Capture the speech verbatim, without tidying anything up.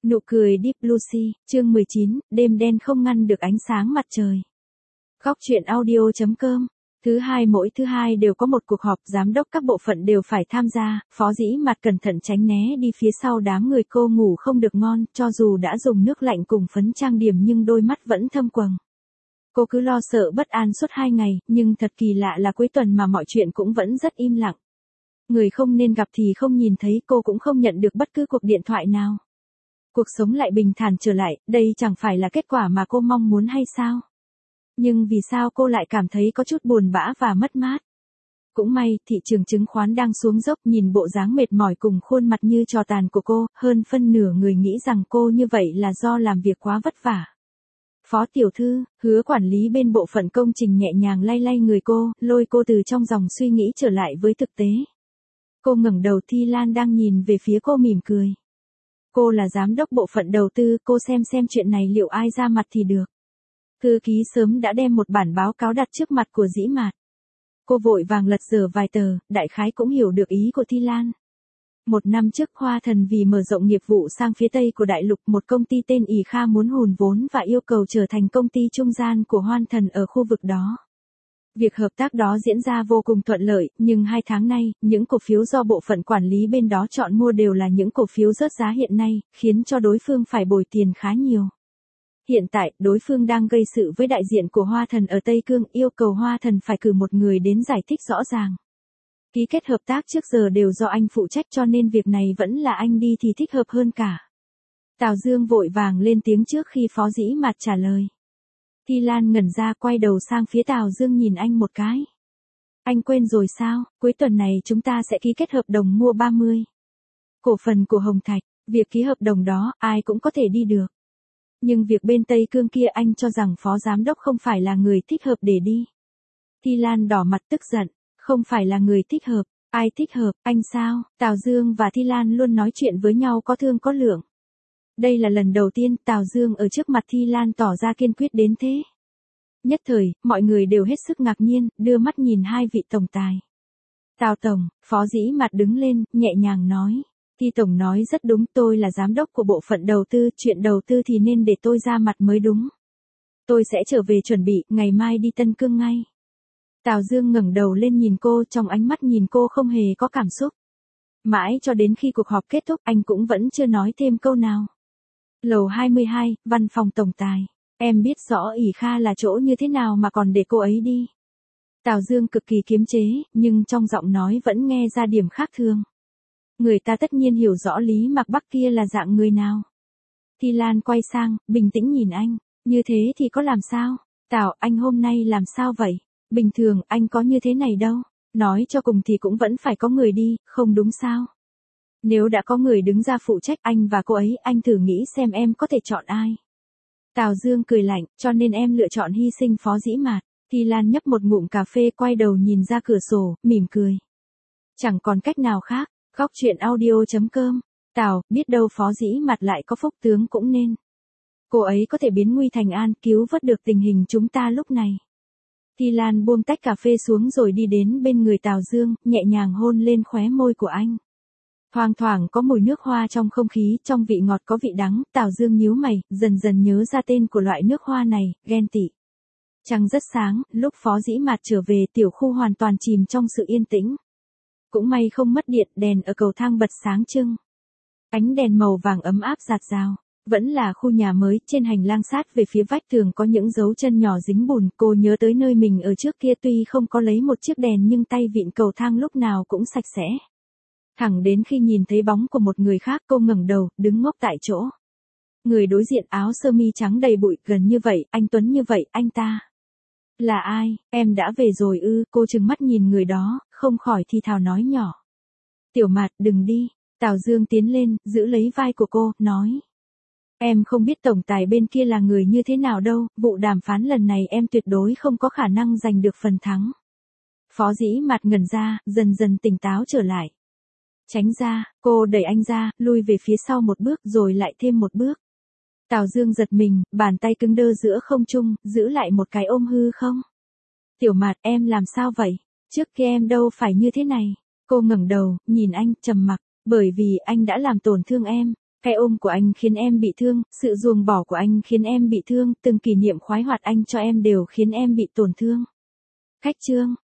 Nụ cười Deep Lucy, chương mười chín, đêm đen không ngăn được ánh sáng mặt trời. Góc truyện audio.com. Thứ hai mỗi thứ hai đều có một cuộc họp, giám đốc các bộ phận đều phải tham gia, Phó Dĩ Mạt cẩn thận tránh né đi phía sau đám người. Cô ngủ không được ngon, cho dù đã dùng nước lạnh cùng phấn trang điểm nhưng đôi mắt vẫn thâm quầng. Cô cứ lo sợ bất an suốt hai ngày, nhưng thật kỳ lạ là cuối tuần mà mọi chuyện cũng vẫn rất im lặng. Người không nên gặp thì không nhìn thấy, cô cũng không nhận được bất cứ cuộc điện thoại nào. Cuộc sống lại bình thản trở lại, đây chẳng phải là kết quả mà cô mong muốn hay sao? Nhưng vì sao cô lại cảm thấy có chút buồn bã và mất mát? Cũng may, thị trường chứng khoán đang xuống dốc, nhìn bộ dáng mệt mỏi cùng khuôn mặt như tro tàn của cô, hơn phân nửa người nghĩ rằng cô như vậy là do làm việc quá vất vả. Phó tiểu thư, Hứa quản lý bên bộ phận công trình nhẹ nhàng lay lay người cô, lôi cô từ trong dòng suy nghĩ trở lại với thực tế. Cô ngẩng đầu, Thi Lan đang nhìn về phía cô mỉm cười. Cô là giám đốc bộ phận đầu tư, cô xem xem chuyện này liệu ai ra mặt thì được. Thư ký sớm đã đem một bản báo cáo đặt trước mặt của Dĩ Mạt. Cô vội vàng lật dở vài tờ, đại khái cũng hiểu được ý của Thi Lan. Một năm trước, Hoa Thần vì mở rộng nghiệp vụ sang phía Tây của đại lục, một công ty tên ỷ Kha muốn hùn vốn và yêu cầu trở thành công ty trung gian của Hoan Thần ở khu vực đó. Việc hợp tác đó diễn ra vô cùng thuận lợi, nhưng hai tháng nay, những cổ phiếu do bộ phận quản lý bên đó chọn mua đều là những cổ phiếu rớt giá hiện nay, khiến cho đối phương phải bồi tiền khá nhiều. Hiện tại, đối phương đang gây sự với đại diện của Hoa Thần ở Tây Cương, yêu cầu Hoa Thần phải cử một người đến giải thích rõ ràng. Ký kết hợp tác trước giờ đều do anh phụ trách, cho nên việc này vẫn là anh đi thì thích hợp hơn cả. Tào Dương vội vàng lên tiếng trước khi Phó Dĩ Mạt trả lời. Thi Lan ngẩn ra, quay đầu sang phía Tào Dương nhìn anh một cái. Anh quên rồi sao, cuối tuần này chúng ta sẽ ký kết hợp đồng mua ba mươi cổ phần của Hồng Thạch. Việc ký hợp đồng đó, ai cũng có thể đi được. Nhưng việc bên Tây Cương kia anh cho rằng Phó Giám đốc không phải là người thích hợp để đi. Thi Lan đỏ mặt tức giận, không phải là người thích hợp, ai thích hợp, anh sao? Tào Dương và Thi Lan luôn nói chuyện với nhau có thương có lượng. Đây là lần đầu tiên Tào Dương ở trước mặt Thi Lan tỏ ra kiên quyết đến thế. Nhất thời, mọi người đều hết sức ngạc nhiên, đưa mắt nhìn hai vị tổng tài. Tào Tổng, Phó Dĩ Mạt đứng lên, nhẹ nhàng nói. Thi Tổng nói rất đúng, tôi là giám đốc của bộ phận đầu tư, chuyện đầu tư thì nên để tôi ra mặt mới đúng. Tôi sẽ trở về chuẩn bị, ngày mai đi Tân Cương ngay. Tào Dương ngẩng đầu lên nhìn cô, trong ánh mắt nhìn cô không hề có cảm xúc. Mãi cho đến khi cuộc họp kết thúc, anh cũng vẫn chưa nói thêm câu nào. Lầu hai mươi hai, văn phòng tổng tài. Em biết rõ ỷ Kha là chỗ như thế nào mà còn để cô ấy đi. Tào Dương cực kỳ kiềm chế, nhưng trong giọng nói vẫn nghe ra điểm khác thường. Người ta tất nhiên hiểu rõ Lý Mạc Bắc kia là dạng người nào. Thi Lan quay sang, bình tĩnh nhìn anh. Như thế thì có làm sao? Tào, anh hôm nay làm sao vậy? Bình thường, anh có như thế này đâu. Nói cho cùng thì cũng vẫn phải có người đi, không đúng sao? Nếu đã có người đứng ra phụ trách anh và cô ấy, anh thử nghĩ xem em có thể chọn ai. Tào Dương cười lạnh, cho nên em lựa chọn hy sinh Phó Dĩ Mạt. Thi Lan nhấp một ngụm cà phê, quay đầu nhìn ra cửa sổ, mỉm cười. Chẳng còn cách nào khác. Góc truyện audio.com. Tào, biết đâu Phó Dĩ Mạt lại có phúc tướng cũng nên. Cô ấy có thể biến nguy thành an, cứu vớt được tình hình chúng ta lúc này. Thi Lan buông tách cà phê xuống rồi đi đến bên người Tào Dương, nhẹ nhàng hôn lên khóe môi của anh. Thoang thoảng có mùi nước hoa trong không khí, trong vị ngọt có vị đắng. Tào Dương nhíu mày, dần dần nhớ ra tên của loại nước hoa này, ghen tị. Trăng rất sáng, lúc Phó Dĩ Mạt trở về, tiểu khu hoàn toàn chìm trong sự yên tĩnh. Cũng may không mất điện, đèn ở cầu thang bật sáng trưng. Ánh đèn màu vàng ấm áp rạt rào. Vẫn là khu nhà mới, trên hành lang sát về phía vách tường có những dấu chân nhỏ dính bùn. Cô nhớ tới nơi mình ở trước kia, tuy không có lấy một chiếc đèn nhưng tay vịn cầu thang lúc nào cũng sạch sẽ. Thẳng đến khi nhìn thấy bóng của một người khác, cô ngẩng đầu, đứng ngốc tại chỗ. Người đối diện áo sơ mi trắng đầy bụi, gần như vậy, anh tuấn như vậy, anh ta. Là ai, em đã về rồi ư? Cô trừng mắt nhìn người đó, không khỏi thì thào nói nhỏ. Tiểu Mạt, đừng đi. Tào Dương tiến lên, giữ lấy vai của cô, nói. Em không biết tổng tài bên kia là người như thế nào đâu, vụ đàm phán lần này em tuyệt đối không có khả năng giành được phần thắng. Phó Dĩ Mạt ngẩn ra, dần dần tỉnh táo trở lại. Tránh ra, cô đẩy anh ra, lui về phía sau một bước rồi lại thêm một bước. Tào Dương giật mình, bàn tay cứng đơ giữa không trung, giữ lại một cái ôm hư không. Tiểu Mạt, em làm sao vậy? Trước kia em đâu phải như thế này. Cô ngẩng đầu, nhìn anh, trầm mặc, bởi vì anh đã làm tổn thương em. Cái ôm của anh khiến em bị thương, sự ruồng bỏ của anh khiến em bị thương, từng kỷ niệm khoái hoạt anh cho em đều khiến em bị tổn thương. Khách chương.